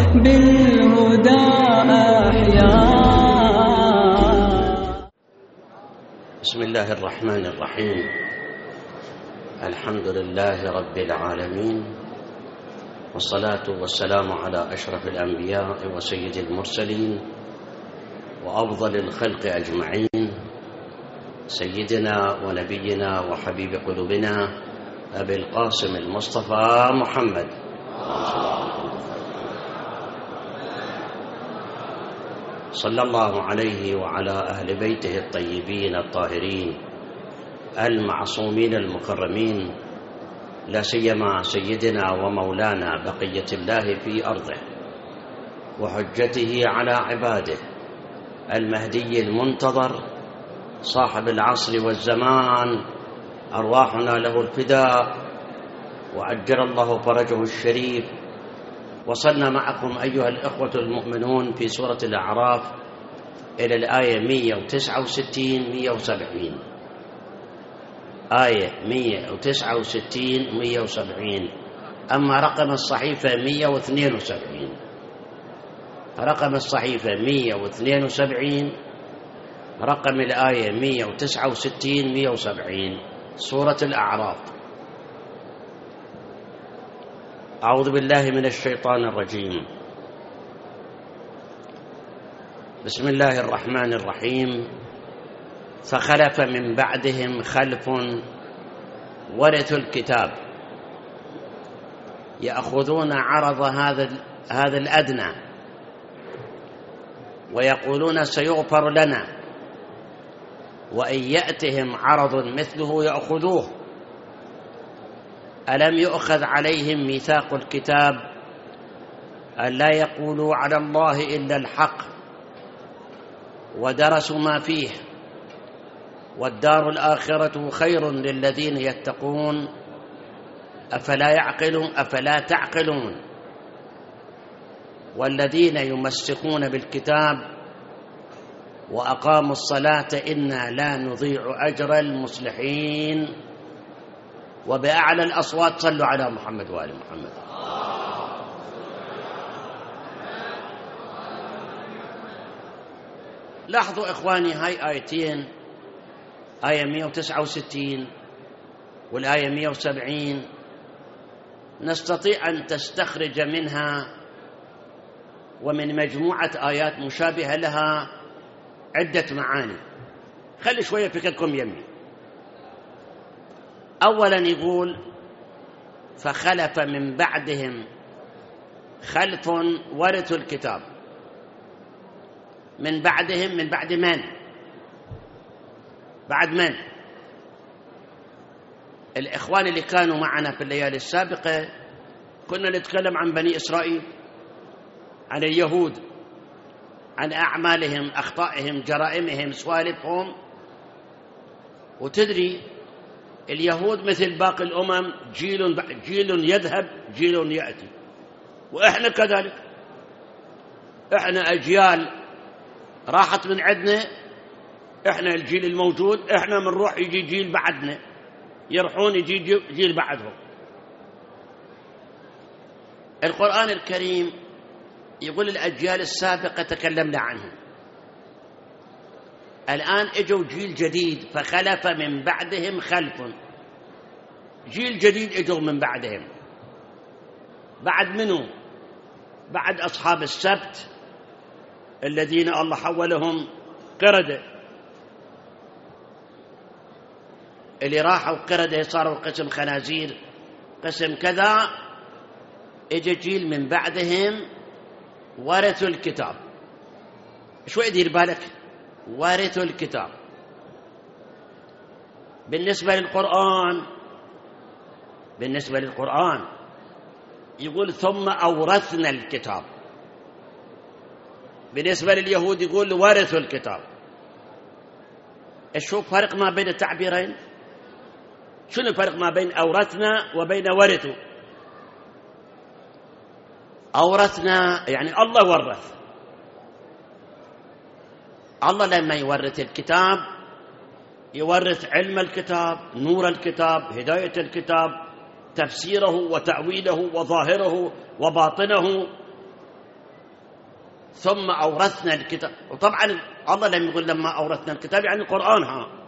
بالهدى أحيا. بسم الله الرحمن الرحيم. الحمد لله رب العالمين، والصلاة والسلام على أشرف الأنبياء وسيد المرسلين وأفضل الخلق أجمعين، سيدنا ونبينا وحبيب قلوبنا أبي القاسم المصطفى محمد صلى الله عليه وعلى أهل بيته الطيبين الطاهرين المعصومين المكرمين، لا سيما سيدنا ومولانا بقية الله في أرضه وحجته على عباده المهدي المنتظر صاحب العصر والزمان، أرواحنا له الفداء وعجل الله فرجه الشريف. وصلنا معكم أيها الإخوة المؤمنون في سورة الأعراف إلى الآية 169-170، آية 169-170. أما رقم الصحيفة 172، رقم الصحيفة 172، رقم الآية 169-170، سورة الأعراف. أعوذ بالله من الشيطان الرجيم. بسم الله الرحمن الرحيم. فخلف من بعدهم خلف ورثوا الكتاب يأخذون عرض هذا الأدنى ويقولون سيغفر لنا، وإن يأتهم عرض مثله يأخذوه. ألم يؤخذ عليهم ميثاق الكتاب أن لا يقولوا على الله إلا الحق ودرسوا ما فيه، والدار الآخرة خير للذين يتقون أفلا تعقلون. والذين يمسكون بالكتاب وأقاموا الصلاة إنا لا نضيع أجر المصلحين. وبأعلى الأصوات صلوا على محمد وآل محمد. لاحظوا إخواني، هاي آيتين، آية 169 والآية 170، نستطيع أن تستخرج منها ومن مجموعة آيات مشابهة لها عدة معاني. خلي شوية فكركم يمي. أولا يقول فخلف من بعدهم خلف ورثوا الكتاب. من بعدهم، من بعد من؟ بعد من؟ الإخوان اللي كانوا معنا في الليالي السابقة كنا نتكلم عن بني إسرائيل، عن اليهود، عن أعمالهم، أخطائهم، جرائمهم، سوالفهم. وتدري اليهود مثل باقي الأمم، جيل يذهب جيل يأتي، وإحنا كذلك. إحنا أجيال راحت من عندنا، إحنا الجيل الموجود، إحنا منروح يجي جيل بعدنا، يروحون يجي جيل بعدهم. القرآن الكريم يقول الأجيال السابقة تكلمنا عنهم، الآن اجوا جيل جديد. فخلف من بعدهم خلف، جيل جديد اجوا من بعدهم. بعد منو؟ بعد أصحاب السبت الذين الله حولهم قردة، اللي راحوا قردة صاروا قسم خنازير، قسم كذا. اجى جيل من بعدهم ورثوا الكتاب. شوي دير بالك، ورثوا الكتاب. بالنسبة للقرآن يقول ثم أورثنا الكتاب. بالنسبة لليهود يقول ورثوا الكتاب. شوف فرق ما بين التعبيرين؟ شنو الفرق ما بين أورثنا وبين ورثوا؟ أورثنا يعني الله ورث. الله لما يورث الكتاب يورث علم الكتاب، نور الكتاب، هداية الكتاب، تفسيره وتأويله وظاهره وباطنه. ثم أورثنا الكتاب. وطبعا الله لم يقول لما أورثنا الكتاب يعني القرآن،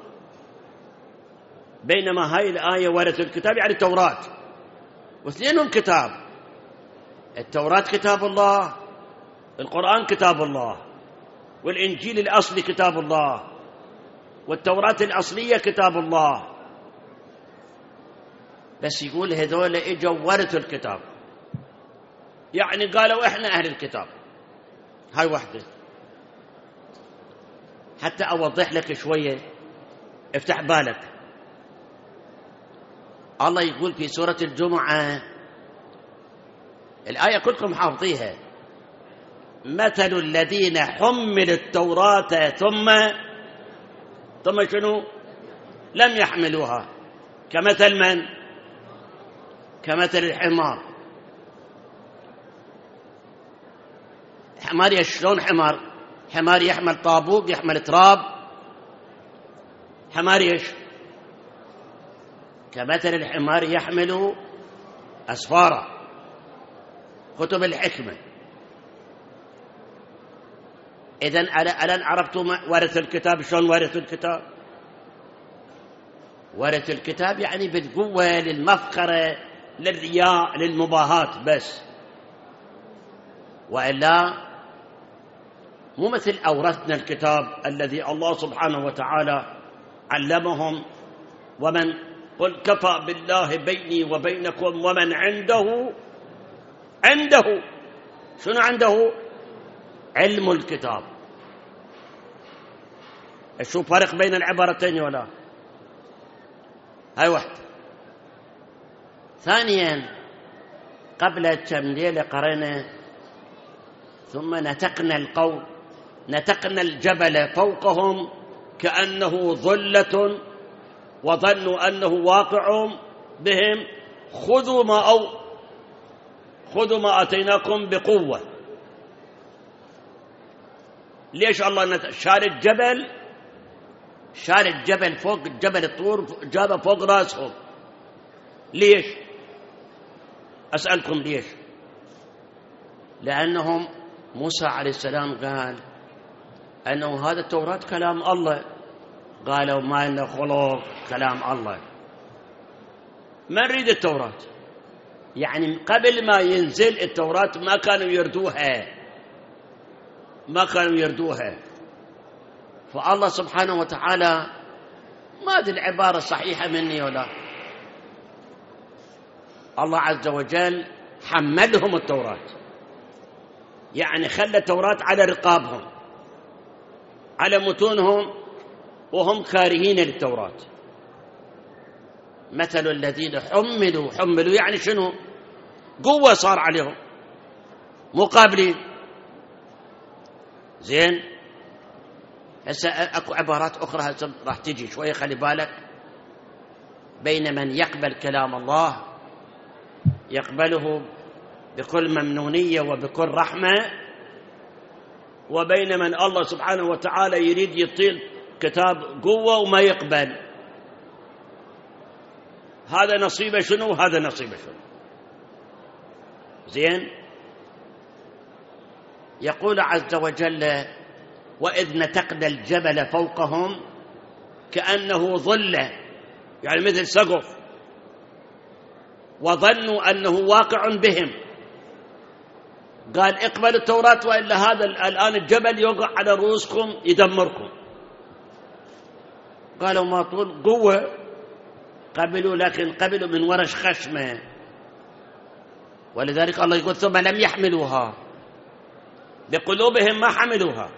بينما هاي الآية ورث الكتاب يعني التوراة، واثنينهم كتاب. التوراة كتاب الله، القرآن كتاب الله، والإنجيل الأصلي كتاب الله، والتوراة الأصلية كتاب الله. بس يقول هذول إجوا ورثوا الكتاب، يعني قالوا إحنا أهل الكتاب. هاي واحدة. حتى أوضح لك شوية، افتح بالك. الله يقول في سورة الجمعة، الآية كلكم حافظيها: مثل الذين حملوا التوراة ثم شنو؟ لم يحملوها كمثل من؟ كمثل الحمار. حمار شلون حمار؟ حمار يحمل طابوق، يحمل تراب. حمار ايش؟ كمثل الحمار يحمل أسفارا، كتب الحكمة. إذن ألن عرفتم ورث الكتاب؟ شلون ورث الكتاب؟ ورث الكتاب يعني بالقوة، للمفخرة، للرياء، للمباهاة بس. وإلا مو مثل أورثنا الكتاب الذي الله سبحانه وتعالى علمهم. ومن قل كفى بالله بيني وبينكم ومن عنده شنو عنده؟ علم الكتاب. شو فرق بين العبارتين ولا؟ هاي واحدة. ثانيا، قبل كم ليلة قرينا: ثم نتقنا القول، نتقنا الجبل فوقهم كأنه ظلة وظنوا أنه واقع بهم خذوا ما أتيناكم بقوة. ليش الله شال الجبل فوق جبل الطور، جابه فوق راسهم؟ ليش؟ أسألكم ليش؟ لأنهم موسى عليه السلام قال أنه هذا التوراة كلام الله. قالوا ما إنه خلق كلام الله، ما نريد التوراة. يعني قبل ما ينزل التوراة ما كانوا يردوها. فالله سبحانه وتعالى، ما أدري العبارة صحيحة مني ولا، الله عز وجل حملهم التوراة، يعني خلى التوراة على رقابهم، على متونهم، وهم كارهين للتوراة. مثل الذين حملوا يعني شنو؟ قوة صار عليهم، مقابلين. زين، هسه اكو عبارات اخرى راح تجي شويه، خلي بالك. بين من يقبل كلام الله، يقبله بكل ممنونيه وبكل رحمه، وبين من الله سبحانه وتعالى يريد يطيل كتاب قوه وما يقبل. هذا نصيبه شنو وهذا نصيبه شنو. زين، يقول عز وجل: وإذ نتقنا الجبل فوقهم كأنه ظلة، يعني مثل سقف، وظنوا أنه واقع بهم. قال: اقبلوا التوراة وإلا هذا الآن الجبل يوقع على رؤوسكم يدمركم. قالوا ما طول قوة، قبلوا، لكن قبلوا من ورش خشمة. ولذلك الله يقول: ثم لم يحملوها، بقلوبهم ما حملوها.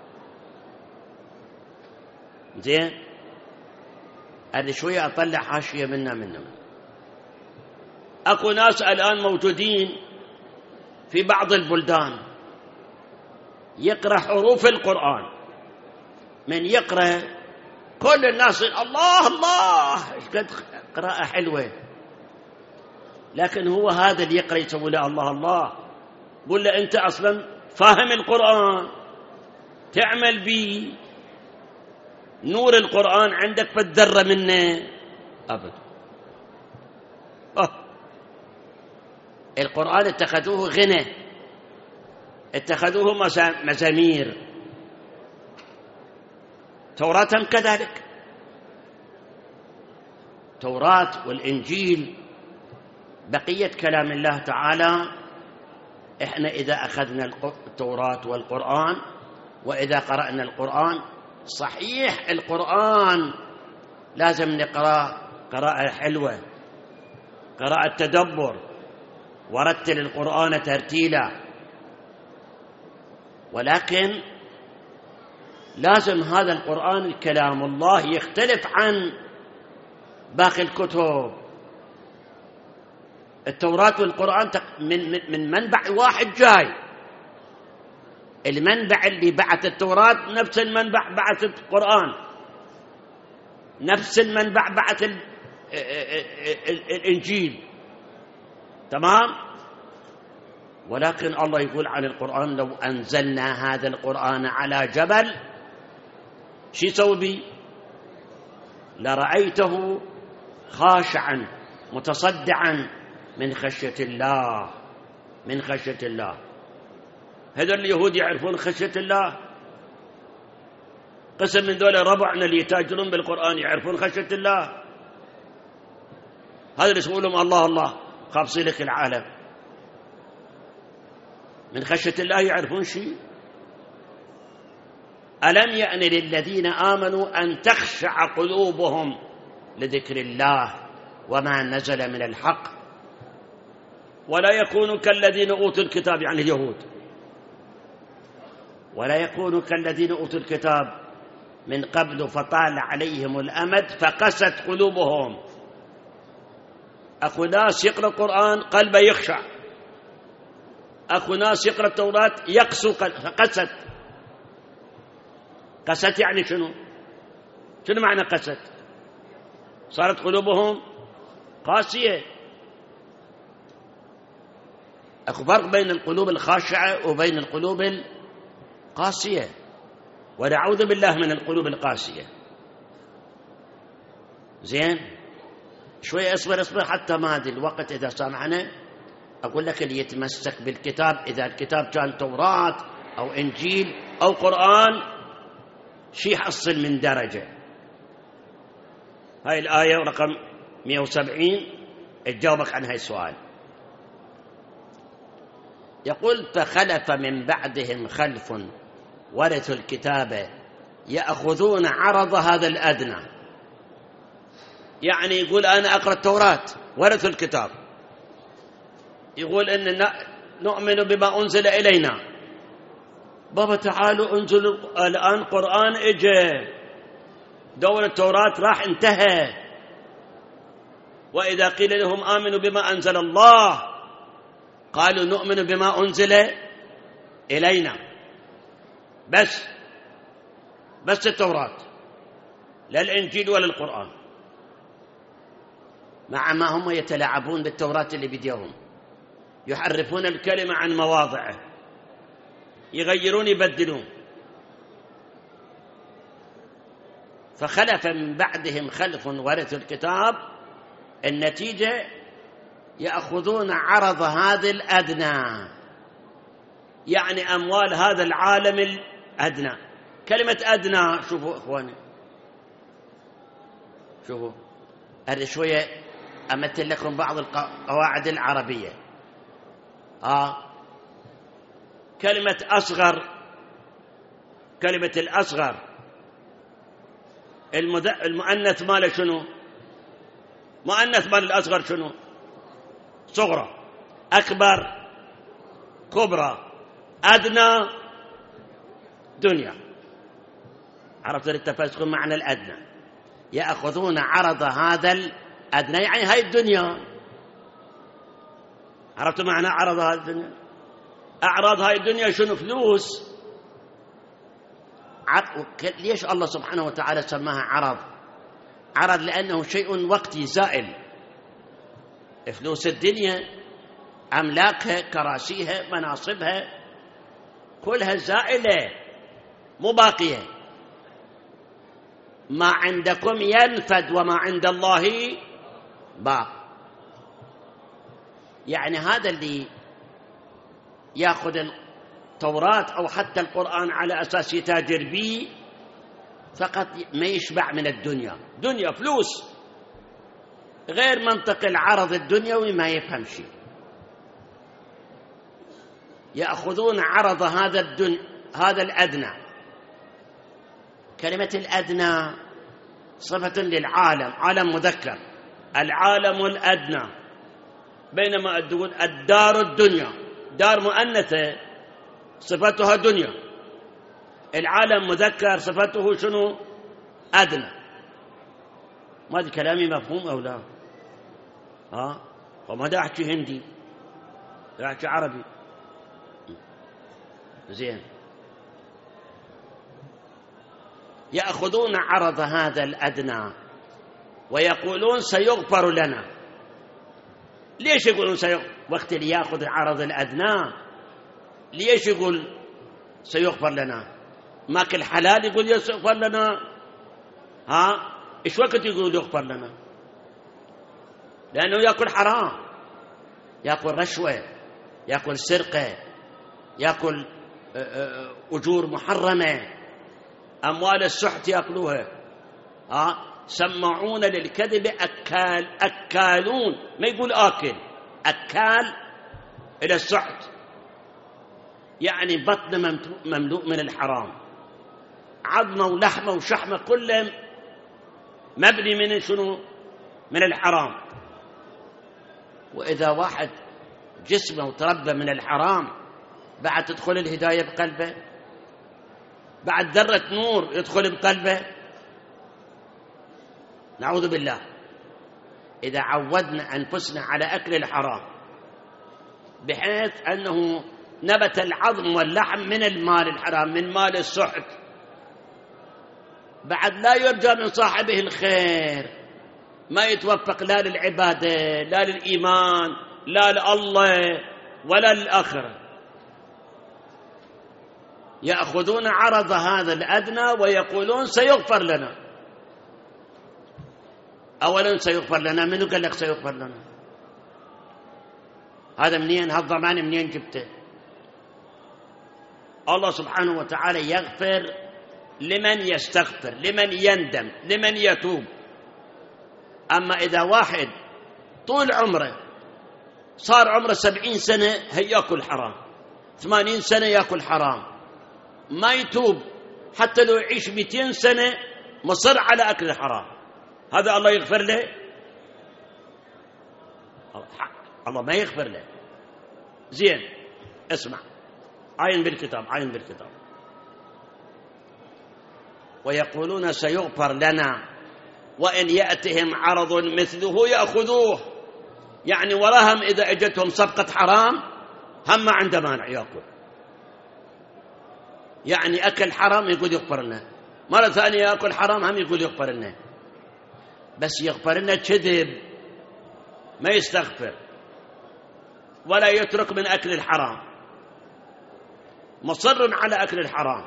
زين، هذه شوية أطلع حاشية منا. أكو ناس الآن موجودين في بعض البلدان يقرأ حروف القرآن، من يقرأ كل الناس الله الله، قد قراءة حلوة، لكن هو هذا اللي يقرأ يسوي له الله الله. قل له أنت أصلا فاهم القرآن، تعمل به، نور القرآن عندك فالذرة منه أبدا. القرآن اتخذوه غنى، اتخذوه مزامير. توراتهم كذلك، توراة والإنجيل بقية كلام الله تعالى. إحنا إذا أخذنا التوراة والقرآن وإذا قرأنا القرآن، صحيح القرآن لازم نقرأ قراءة حلوة، قراءة تدبر، ورتل القرآن ترتيلا، ولكن لازم هذا القرآن الكلام الله يختلف عن باقي الكتب. التوراة والقرآن من منبع واحد جاي. المنبع اللي بعث التوراة نفس المنبع بعث القرآن، نفس المنبع بعث الإنجيل، تمام. ولكن الله يقول عن القرآن: لو أنزلنا هذا القرآن على جبل شو يسوي بي؟ لرأيته خاشعا متصدعا من خشية الله، من خشية الله. هذول اليهود يعرفون خشية الله؟ قسم من دول ربعنا اللي يتاجرون بالقرآن يعرفون خشية الله؟ هذا اللي يسمون لهم الله الله خابصين لك العالم. من خشية الله يعرفون شيء؟ ألم يأن للذين آمنوا أن تخشع قلوبهم لذكر الله وما نزل من الحق ولا يكونوا كالذين أوتوا الكتاب، يعني اليهود، ولا يكونوا كالذين أوتوا الكتاب من قبل فطال عليهم الأمد فقست قلوبهم. أخو ناس يقرأ القرآن قلبه يخشع، أخو ناس يقرأ التوراة يقسو فقست. قست يعني شنو؟ شنو معنى قست؟ صارت قلوبهم قاسية. أكو فرق بين القلوب الخاشعة وبين القلوب القاسية، ونعوذ بالله من القلوب القاسية. زين، شوية اصبر حتى ما أدري الوقت إذا سامحنا. أقول لك اللي يتمسك بالكتاب، إذا الكتاب كان توراة أو إنجيل أو قرآن، شي يحصل من درجة. هاي الآية رقم 170 تجاوبك عن هاي السؤال. يقول: فخلف من بعدهم خلف ورثوا الكتاب يأخذون عرض هذا الأدنى. يعني يقول أنا أقرأ التوراة، ورثوا الكتاب، يقول إن نؤمن بما أنزل إلينا. بابا تعالوا انزلوا الآن قرآن إجا، دور التوراة راح انتهى. وإذا قيل لهم آمنوا بما أنزل الله قالوا نؤمن بما أنزل إلينا. بس التوراة، لا الإنجيل ولا القرآن، مع ما هم يتلاعبون بالتوراة اللي بديهم، يحرفون الكلمة عن مواضعه، يغيرون يبدلون. فخلف من بعدهم خلف ورثوا الكتاب، النتيجة يأخذون عرض هذا الأدنى، يعني أموال هذا العالم الأدنى. كلمة أدنى، شوفوا إخواني، شوفوا هذه شوية أمثل لكم بعض القواعد العربية. كلمة أصغر، كلمة الأصغر المؤنث ماله شنو؟ مؤنث مال الأصغر شنو؟ صغرى. أكبر كبرى، أدنى دنيا. عرفت التفسخ معنى الأدنى؟ يأخذون عرض هذا الأدنى، يعني هاي الدنيا. عرفت معنى عرض هذه الدنيا؟ أعراض هاي الدنيا شنو؟ فلوس. ليش الله سبحانه وتعالى سماها عرض؟ عرض لأنه شيء وقتي زائل. فلوس الدنيا، أملاكها، كراسيها، مناصبها، كلها زائلة مو باقية. ما عندكم ينفد وما عند الله باق. يعني هذا اللي يأخذ التوراة أو حتى القرآن على أساس يتاجر به فقط ما يشبع من الدنيا، دنيا فلوس، غير منطق العرض الدنيوي ما يفهم شيء. يأخذون عرض هذا الأدنى. كلمة الأدنى صفة للعالم، عالم مذكر، العالم الأدنى، بينما تقول الدار الدنيا دار مؤنثة صفتها دنيا، العالم مذكر صفته شنو؟ أدنى. ما هذا كلامي مفهوم أو لا؟ وما دا أحكي هندي، دا أحكي عربي. زين. يأخذون عرض هذا الأدنى ويقولون سيغفر لنا. ليش يقولون وقت اللي يأخذ عرض الأدنى ليش يقول سيغفر لنا؟ ماكل حلال يقول يغفر لنا؟ إيش وقت يقول يغفر لنا؟ لأنه يأكل حرام، يأكل رشوة، يأكل سرقة، يأكل أجور محرمة، أموال السحت يأكلوها. سمعون للكذب أكالون، ما يقول آكل، أكال إلى السحت، يعني بطن مملوء من الحرام، عظمه ولحمه وشحمه كله مبني من شنو؟ من الحرام. وإذا واحد جسمه تربى من الحرام بعد تدخل الهداية بقلبه؟ بعد ذرة نور يدخل بقلبه؟ نعوذ بالله. إذا عودنا أنفسنا على أكل الحرام بحيث أنه نبت العظم واللحم من المال الحرام، من مال السحت، بعد لا يرجى من صاحبه الخير، ما يتوفق لا للعبادة لا للإيمان لا لله ولا للآخرة. يأخذون عرض هذا الأدنى ويقولون سيغفر لنا. أولا سيغفر لنا، منو قال لك سيغفر لنا؟ هذا منين؟ هالضمان منين جبته؟ الله سبحانه وتعالى يغفر لمن يستغفر، لمن يندم، لمن يتوب. أما إذا واحد طول عمره صار عمره 70 سنة يأكل حرام، 80 سنة يأكل حرام، ما يتوب، حتى لو يعيش 200 سنة مصر على أكل الحرام، هذا الله يغفر له؟ الله ما يغفر له. زين، اسمع، عين بالكتاب، عين بالكتاب. ويقولون سيغفر لنا وإن يأتهم عرض مثله يأخذوه. يعني وراهم إذا أجتهم صفقة حرام هم ما عنده مانع يأكل. يعني أكل حرام يقول يغفر لنا، مرة ثانية يأكل حرام هم يقول يغفر لنا، بس يغفر لنا كذب، ما يستغفر ولا يترك من أكل الحرام، مصر على أكل الحرام.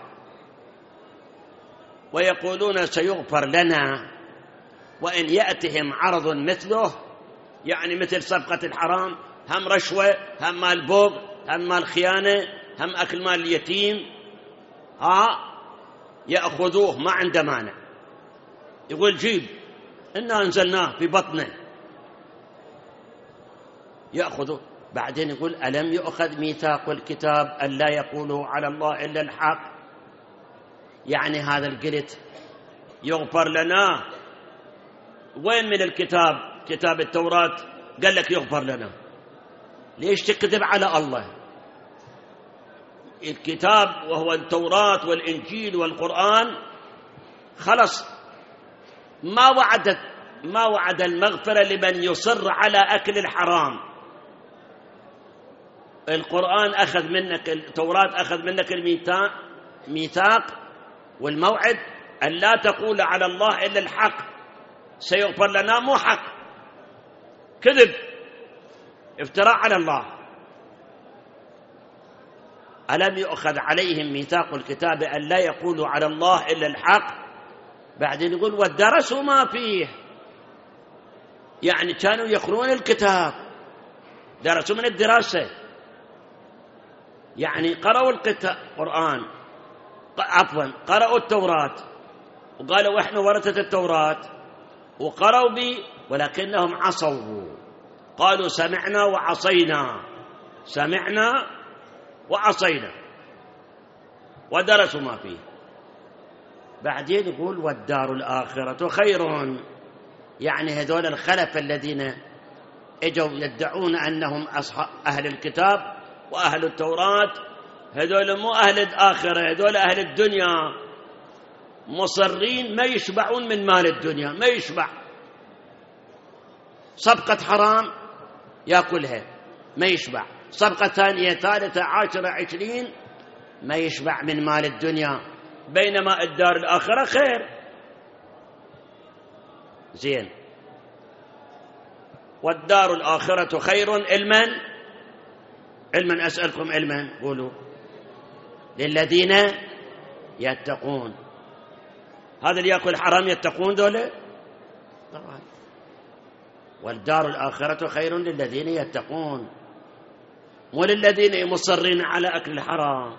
ويقولون سيغفر لنا وإن يأتهم عرض مثله، يعني مثل صفقة الحرام، هم رشوة، هم مال بوغ، هم مال خيانة، هم أكل مال اليتيم، يأخذوه ما عنده مانع. يقول جيب، إنا أنزلناه في بطنه، يأخذوه. بعدين يقول ألم يؤخذ ميثاق الكتاب ألا يقولوا على الله إلا الحق؟ يعني هذا القلت يغفر لنا، وين من الكتاب؟ كتاب التوراة قال لك يغفر لنا، ليش تكذب على الله؟ الكتاب وهو التوراة والإنجيل والقرآن خلص ما وعد المغفرة لمن يصر على أكل الحرام. القرآن أخذ منك، التوراة أخذ منك الميثاق والموعد أن لا تقول على الله إلا الحق. سيغفر لنا مو حق، كذب، افتراء على الله. ألم يؤخذ عليهم ميثاق الكتاب أن لا يقولوا على الله إلا الحق؟ بعدين يقول ودرسوا ما فيه، يعني كانوا يقرؤون الكتاب، درسوا من الدراسة. يعني قرأوا القرآن، عفوا قرأوا التوراة وقالوا إحنا ورثة التوراة وقرأوا بي، ولكنهم عصوا، قالوا سمعنا وعصينا، سمعنا وعصينا، ودرسوا ما فيه. بعدين يقول والدار الآخرة خير، يعني هذول الخلف الذين اجوا يدعون أنهم أهل الكتاب وأهل التوراة، هذول مو أهل الآخرة، هذول أهل الدنيا، مصرين ما يشبعون من مال الدنيا، ما يشبع. صفقة حرام يأكلها ما يشبع، صفقة ثانية ثالثة 10 20 ما يشبع من مال الدنيا، بينما الدار الآخرة خير. زين، والدار الآخرة خير علما أسألكم علما، قولوا للذين يتقون. هذا اللي يأكل حرام يتقون دولة طبعا. والدار الآخرة خير للذين يتقون، وللذين مصرين على أكل الحرام.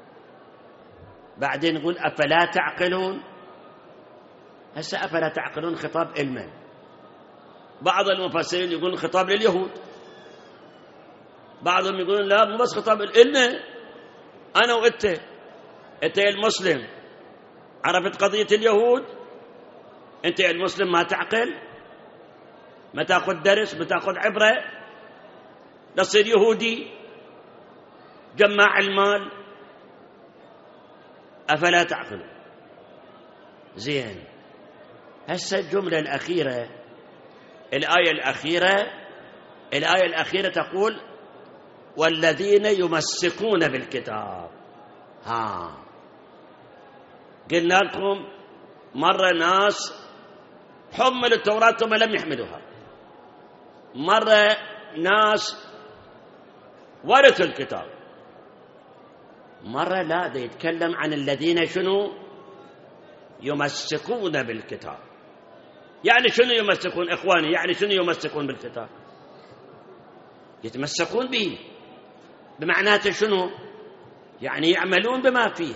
بعدين نقول أفلا تعقلون. هسه أفلا تعقلون خطاب علما. بعض المفسرين يقولون خطاب لليهود، بعضهم يقولون لا مو بس خطاب إلنا أنا وإنت. أنت يا المسلم عرفت قضية اليهود، أنت يا المسلم ما تعقل، ما تأخذ درس، ما تأخذ عبرة، تصير يهودي جماع المال. أفلا تعقل. زين، هسه الجملة الأخيرة، الآية الأخيرة تقول والذين يمسكون بالكتاب. قلنا لكم مرة ناس حملوا التوراة ثم لم يحملوها، مرة ناس ورثوا الكتاب، مرة لا، ده يتكلم عن الذين شنو يمسكون بالكتاب. يعني شنو يمسكون إخواني؟ يعني شنو يمسكون بالكتاب؟ يتمسكون به، بمعناته شنو؟ يعني يعملون بما فيه،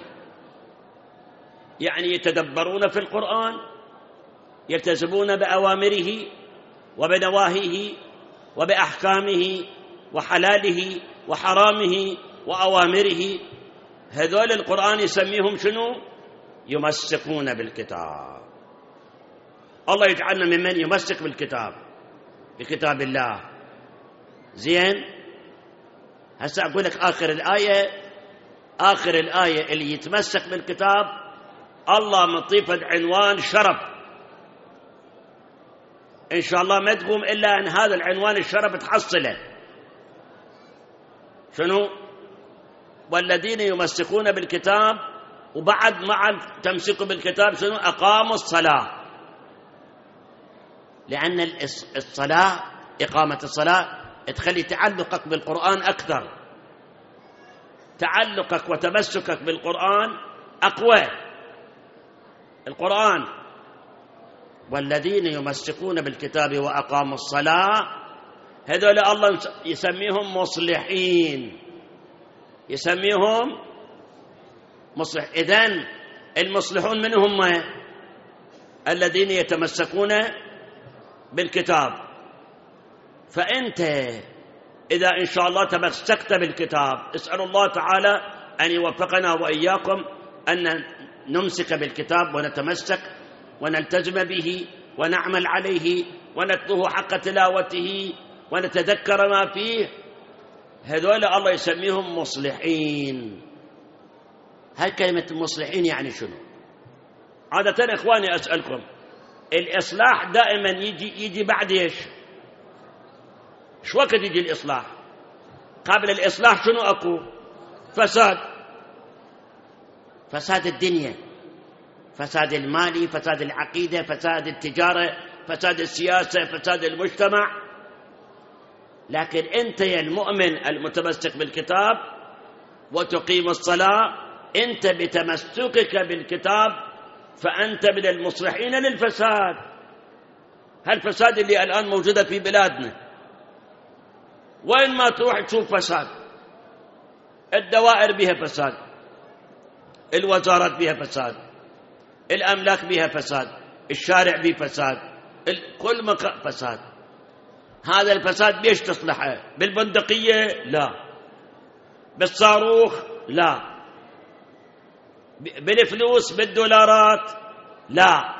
يعني يتدبرون في القرآن، يلتزمون بأوامره وبنواهيه وبأحكامه وحلاله وحرامه وأوامره. هذول القرآن يسميهم شنو؟ يمسكون بالكتاب. الله يجعلنا ممن يمسك بالكتاب، بكتاب الله. زين، هسه أقول لك آخر الآية اللي يتمسك بالكتاب الله مطيفة عنوان شرف، إن شاء الله ما تقوم إلا أن هذا العنوان الشرف تحصله. شنو؟ والذين يمسكون بالكتاب، وبعد مع تمسك بالكتاب شنو؟ أقاموا الصلاة. لأن الصلاة، إقامة الصلاة تخلي تعلقك بالقرآن أكثر، تعلقك وتمسكك بالقرآن أقوى. القرآن والذين يمسكون بالكتاب وأقاموا الصلاة، هذول الله يسميهم مصلحين، يسميهم مصلح. إذن المصلحون من هم؟ الذين يتمسكون بالكتاب. فأنت إذا إن شاء الله تمسكت بالكتاب، اسأل الله تعالى أن يوفقنا وإياكم أن نمسك بالكتاب ونتمسك ونلتزم به ونعمل عليه ونتلوه حق تلاوته ونتذكر ما فيه. هذول الله يسميهم مصلحين. هاي كلمة المصلحين يعني شنو؟ عادة إخواني أسألكم، الإصلاح دائما يجي بعد إيش؟ شو وقت يجي الإصلاح؟ قبل الإصلاح شنو أكو؟ فساد الدنيا، فساد المالي، فساد العقيدة، فساد التجارة، فساد السياسة، فساد المجتمع. لكن أنت يا المؤمن المتمسك بالكتاب وتقيم الصلاة، أنت بتمسكك بالكتاب فأنت من المصلحين للفساد. هالفساد اللي الآن موجودة في بلادنا، وين ما تروح تشوف فساد. الدوائر بها فساد، الوزارات بها فساد، الأملاك بها فساد، الشارع بها فساد، كل مكان فساد. هذا الفساد بيش تصلحه؟ بالبندقية؟ لا. بالصاروخ؟ لا. بالفلوس بالدولارات؟ لا.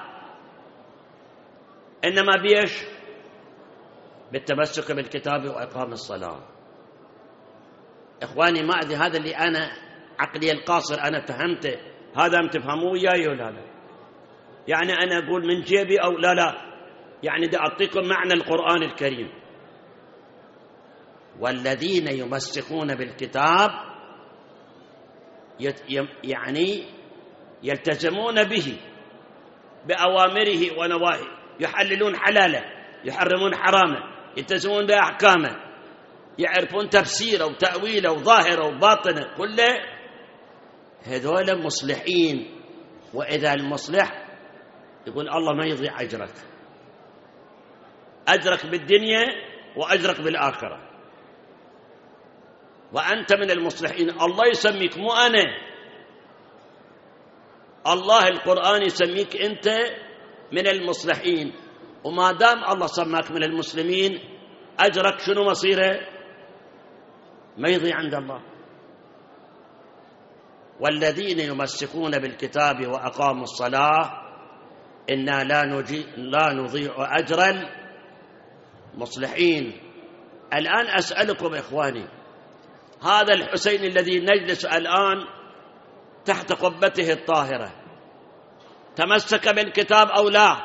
إنما بيش؟ بالتمسك بالكتاب وإقام الصلاة. إخواني، ما أدري هذا اللي أنا عقلي القاصر أنا فهمته، هذا أم تفهموه وياي ولا لا؟ يعني أنا أقول من جيبي أو لا، يعني دا أعطيكم معنى القرآن الكريم. والذين يمسكون بالكتاب يعني يلتزمون به بأوامره ونواهيه، يحللون حلاله، يحرمون حرامه، يلتزمون بأحكامه، يعرفون تفسيره وتأويله وظاهره وباطنه كله. هذول مصلحين. وإذا المصلح يقول الله ما يضيع أجرك، أجرك بالدنيا وأجرك بالآخرة، وأنت من المصلحين. الله يسميك، مو أنا، الله القرآن يسميك أنت من المصلحين. وما دام الله سماك من المسلمين، أجرك شنو مصيره؟ ما يضيع عند الله. والذين يمسكون بالكتاب وأقاموا الصلاة إنا لا نضيع أجر المصلحين. الآن أسألكم إخواني، هذا الحسين الذي نجلس الآن تحت قبته الطاهرة تمسك بالكتاب أو لا؟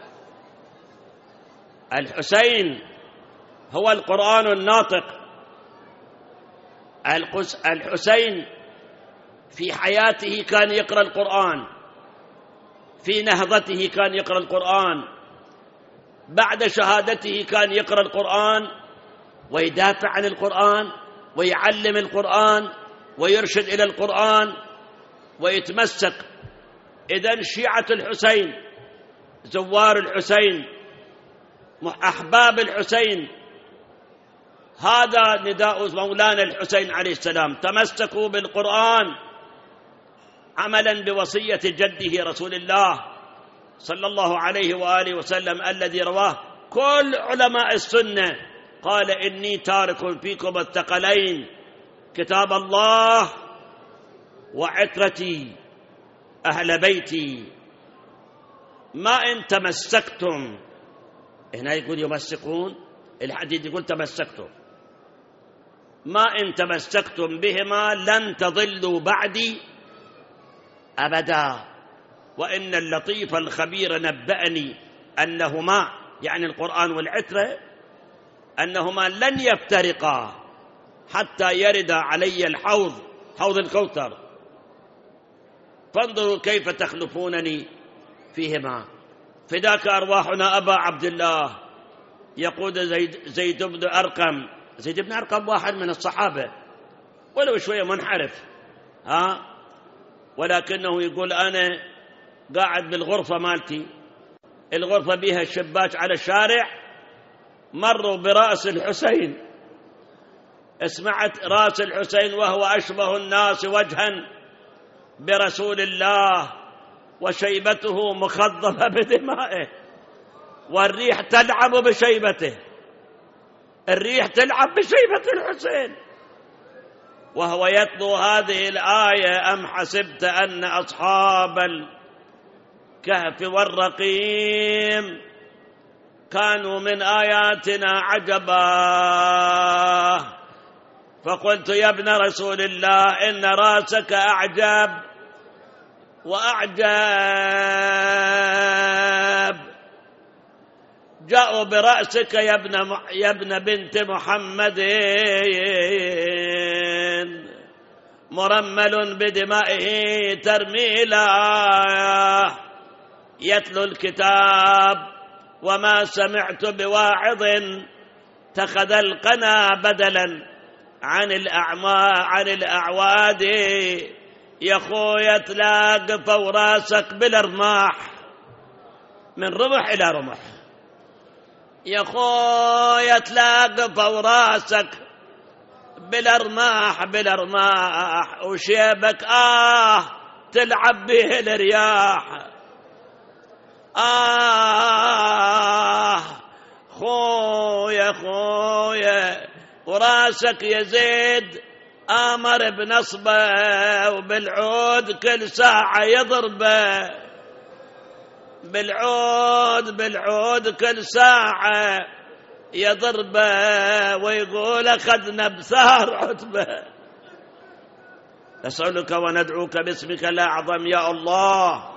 الحسين هو القرآن الناطق. الحسين في حياته كان يقرأ القرآن، في نهضته كان يقرأ القرآن، بعد شهادته كان يقرأ القرآن ويدافع عن القرآن ويعلم القرآن ويرشد إلى القرآن ويتمسك. إذن شيعة الحسين، زوار الحسين، أحباب الحسين، هذا نداء مولانا الحسين عليه السلام. تمسكوا بالقرآن عملا بوصية جده رسول الله صلى الله عليه وآله وسلم الذي رواه كل علماء السنة، قال إني تارك فيكم الثقلين، كتاب الله وعترتي أهل بيتي. ما إن تمسكتم، هنا يقول يمسكون، الحديث يقول تمسكتم، ما إن تمسكتم بهما لن تضلوا بعدي أبدا. وإن اللطيف الخبير نبأني أنهما، يعني القرآن والعترة، أنهما لن يفترقا حتى يرد علي الحوض، حوض الكوثر، فانظروا كيف تخلفونني فيهما. فداك أرواحنا أبا عبد الله. يقول زيد بن أرقم. زيد بن أرقم واحد من الصحابة ولو شوية منحرف، ولكنه يقول أنا قاعد بالغرفة مالتي، الغرفة بها شباك على الشارع، مروا برأس الحسين، اسمعت رأس الحسين وهو أشبه الناس وجها برسول الله، وشيبته مخضبة بدمائه، والريح تلعب بشيبته، الريح تلعب بشيبة الحسين، وهو يتلو هذه الآية: أم حسبت أن أصحاب الكهف والرقيم كانوا من آياتنا عجبا، فقلت يا ابن رسول الله إن راسك أعجب وأعجب، جاءوا برأسك يا ابن بنت محمد مرمل بدمائه ترميلا، يتلو الكتاب وما سمعت بواعظ اتخذ القنا بدلا عن الأعواد، يا خويا تلاق فوراسك بالرماح، من رمح إلى رمح، يا خويا تلاق فوراسك بالأرماح بالأرماح، وشيبك تلعب به الرياح. خويا خويا وراسك يزيد آمر بنصبه، وبالعود كل ساعة يضربه، بالعود كل ساعة يضربه، ويقول أخذنا بثار عتبه. نسألك وندعوك باسمك الأعظم يا الله.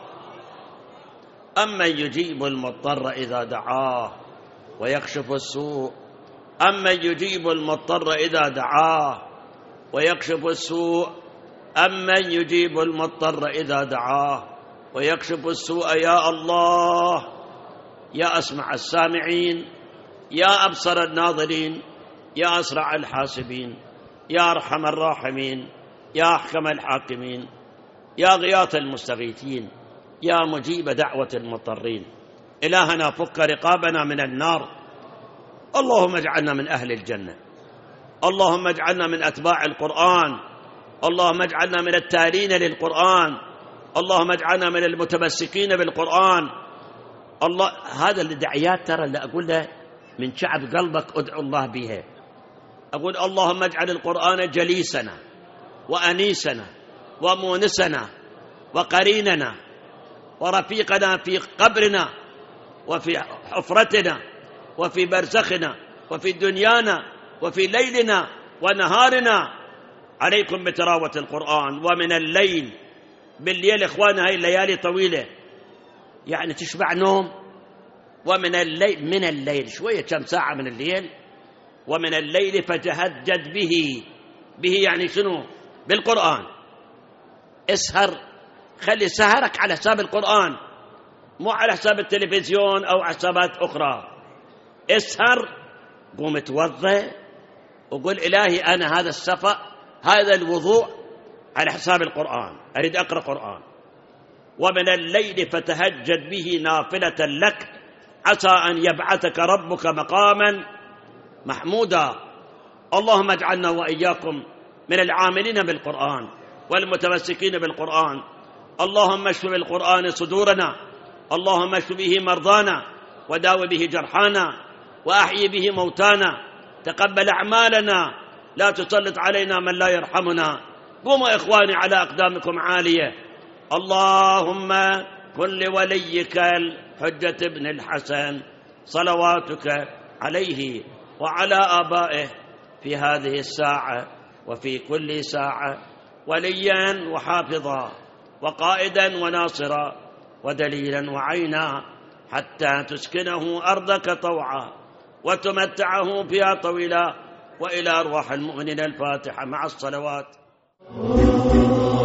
أمن يجيب المضطر إذا دعاه ويكشف السوء، أمن يجيب المضطر إذا دعاه ويكشف السوء، أمن يجيب المضطر إذا دعاه ويكشف السوء. يا الله، يا أسمع السامعين، يا أبصر الناظرين، يا أسرع الحاسبين، يا أرحم الراحمين، يا أحكم الحاكمين، يا غياث المستغيثين، يا مجيب دعوة المضطرين. إلهنا فك رقابنا من النار، اللهم اجعلنا من أهل الجنة، اللهم اجعلنا من أتباع القرآن، اللهم اجعلنا من التالين للقرآن، اللهم اجعلنا من المتمسكين بالقرآن. الله، هذا الدعيات ترى اللي أقولها من شعب قلبك ادعو الله بها. أقول اللهم اجعل القرآن جليسنا وأنيسنا ومونسنا وقريننا ورفيقنا في قبرنا وفي حفرتنا وفي برزخنا وفي دنيانا وفي ليلنا ونهارنا. عليكم بتلاوة القرآن ومن الليل. بالليل إخوانا هاي الليالي طويلة، يعني تشبع نوم. ومن الليل، من الليل شوية كم ساعة من الليل. ومن الليل فتهجد به يعني شنو؟ بالقرآن. اسهر، خلي سهرك على حساب القرآن، مو على حساب التلفزيون أو حسابات أخرى. اسهر، قوم توضى وقل إلهي أنا هذا السفر، هذا الوضوء على حساب القرآن، أريد أقرأ قرآن. ومن الليل فتهجد به نافلة لك عسى أن يبعثك ربك مقاما محمودا. اللهم اجعلنا وإياكم من العاملين بالقرآن والمتمسكين بالقرآن. اللهم اشف بالقرآن صدورنا، اللهم اشف به مرضانا وداو به جرحانا وأحيي به موتانا. تقبل أعمالنا، لا تسلط علينا من لا يرحمنا. قوموا إخواني على أقدامكم عالية. اللهم كن لوليك الحجة بن الحسن صلواتك عليه وعلى آبائه في هذه الساعة وفي كل ساعة وليا وحافظا وقائدا وناصرا ودليلا وعينا، حتى تسكنه أرضك طوعا وتمتعه فيها طويلا. وإلى أرواح المؤمنين الفاتحة مع الصلوات.